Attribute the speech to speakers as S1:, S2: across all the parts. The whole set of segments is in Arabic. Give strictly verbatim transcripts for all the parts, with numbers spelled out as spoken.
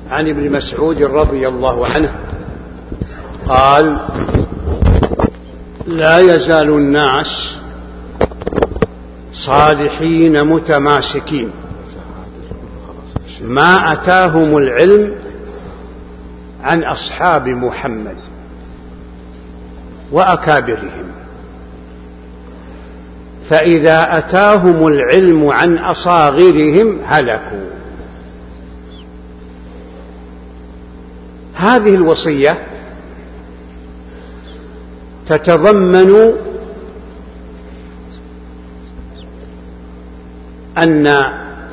S1: عن ابن مسعود رضي الله عنه قال: لا يزال الناس صالحين متماسكين ما أتاهم العلم عن أصحاب محمد وأكابرهم، فإذا أتاهم العلم عن أصاغرهم هلكوا. هذه الوصية تتضمن أن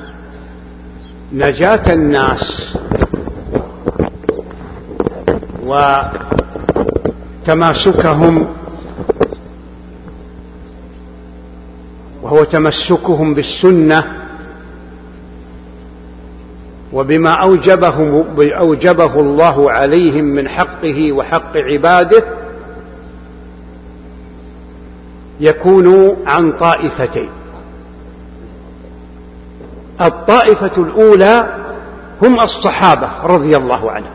S1: نجاة الناس وتماسكهم، وهو تمسكهم بالسنة وبما أوجبه, أوجبه الله عليهم من حقه وحق عباده، يكون عن طائفتين. الطائفة الأولى هم الصحابة رضي الله عنهم،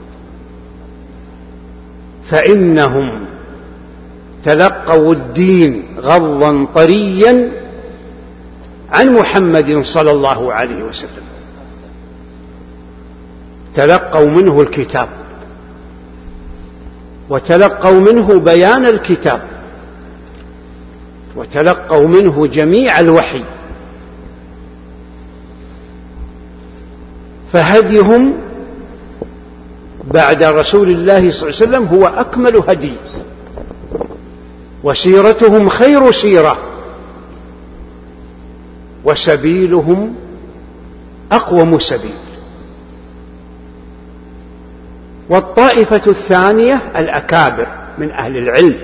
S1: فإنهم تلقوا الدين غضا طريا عن محمد صلى الله عليه وسلم، تلقوا منه الكتاب وتلقوا منه بيان الكتاب وتلقوا منه جميع الوحي، فهديهم بعد رسول الله صلى الله عليه وسلم هو أكمل هدي، وسيرتهم خير سيرة، وسبيلهم أقوم سبيل. والطائفة الثانية الأكابر من أهل العلم،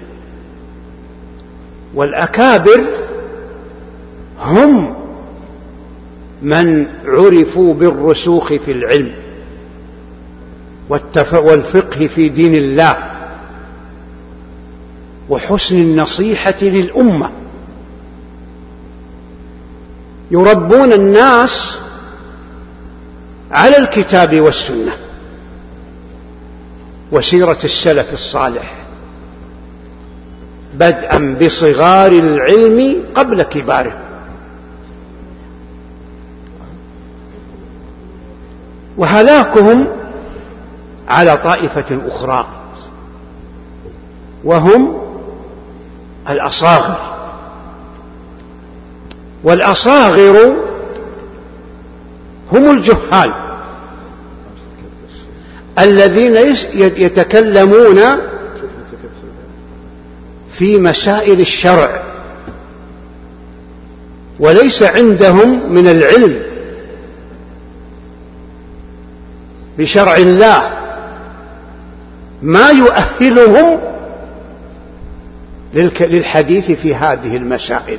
S1: والأكابر هم من عرفوا بالرسوخ في العلم والفقه في دين الله وحسن النصيحة للأمة، يربون الناس على الكتاب والسنة وسيرة السلف الصالح، بدءا بصغار العلم قبل كباره. وهلاكهم على طائفة أخرى وهم الأصاغر. والأصاغر هم الجهال الذين يتكلمون في مسائل الشرع وليس عندهم من العلم بشرع الله ما يؤهلهم للحديث في هذه المسائل.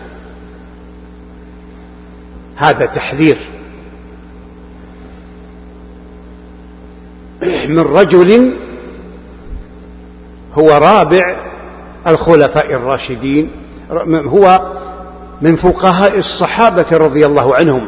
S1: هذا تحذير من رجل هو رابع الخلفاء الراشدين، هو من فقهاء الصحابة رضي الله عنهم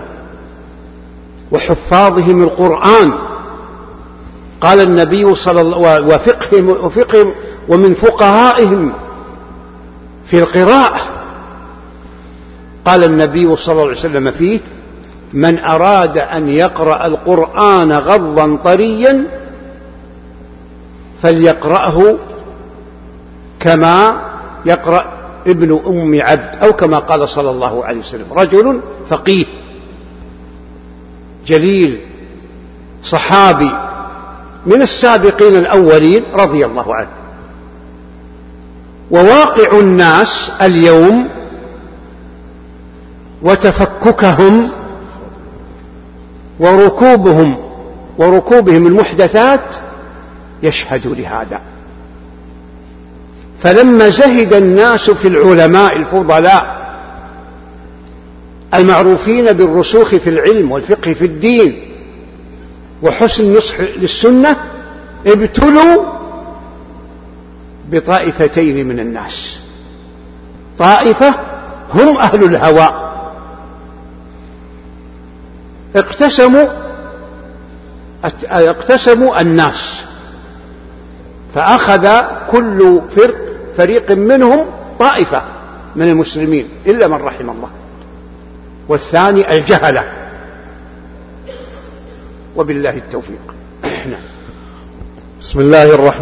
S1: وحفاظهم القرآن. قال النبي صلى الله عليه وسلم وفقهم ومن فقهائهم في القراءة، قال النبي صلى الله عليه وسلم فيه: من أراد أن يقرأ القرآن غضا طريا فليقرأه كما يقرأ ابن أم عبد، أو كما قال صلى الله عليه وسلم. رجل فقيه جليل صحابي من السابقين الأولين رضي الله عنه. وواقع الناس اليوم وتفككهم وركوبهم وركوبهم المحدثات يشهد لهذا. فلما زهد الناس في العلماء الفضلاء المعروفين بالرسوخ في العلم والفقه في الدين وحسن النصح للسنة، ابتلوا بطائفتين من الناس. طائفة هم أهل الهوى، اقتسموا اقتسموا الناس، فأخذ كل فرق فريق منهم طائفة من المسلمين إلا من رحم الله، والثاني الجهلة. وبالله التوفيق.
S2: بسم الله الرحمن